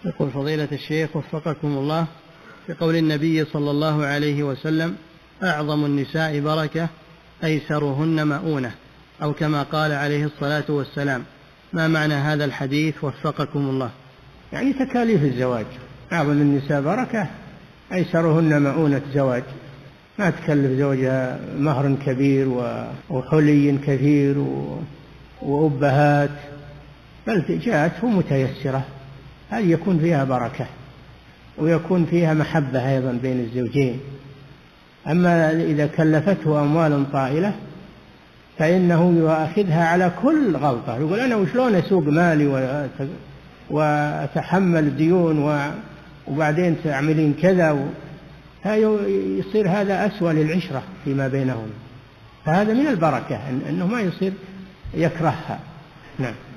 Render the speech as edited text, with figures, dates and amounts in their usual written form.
يقول فضيلة الشيخ وفقكم الله، في قول النبي صلى الله عليه وسلم: أعظم النساء بركة أيسرهن مؤونة، أو كما قال عليه الصلاة والسلام، ما معنى هذا الحديث وفقكم الله؟ يعني تكاليف الزواج، أعظم النساء بركة أيسرهن مؤونة زواج، ما تكلف زوجها مهر كبير وحلي كثير وأبهات، بل جاءته متيسرة، هل يكون فيها بركة ويكون فيها محبة أيضا بين الزوجين. أما إذا كلفته أموال طائلة فإنه يؤاخذها على كل غلطة، يقول أنا وشلون أسوق مالي وأتحمل ديون وبعدين تعملين كذا، يصير هذا أسوأ للعشرة فيما بينهم، فهذا من البركة أنه ما يصير يكرهها. نعم.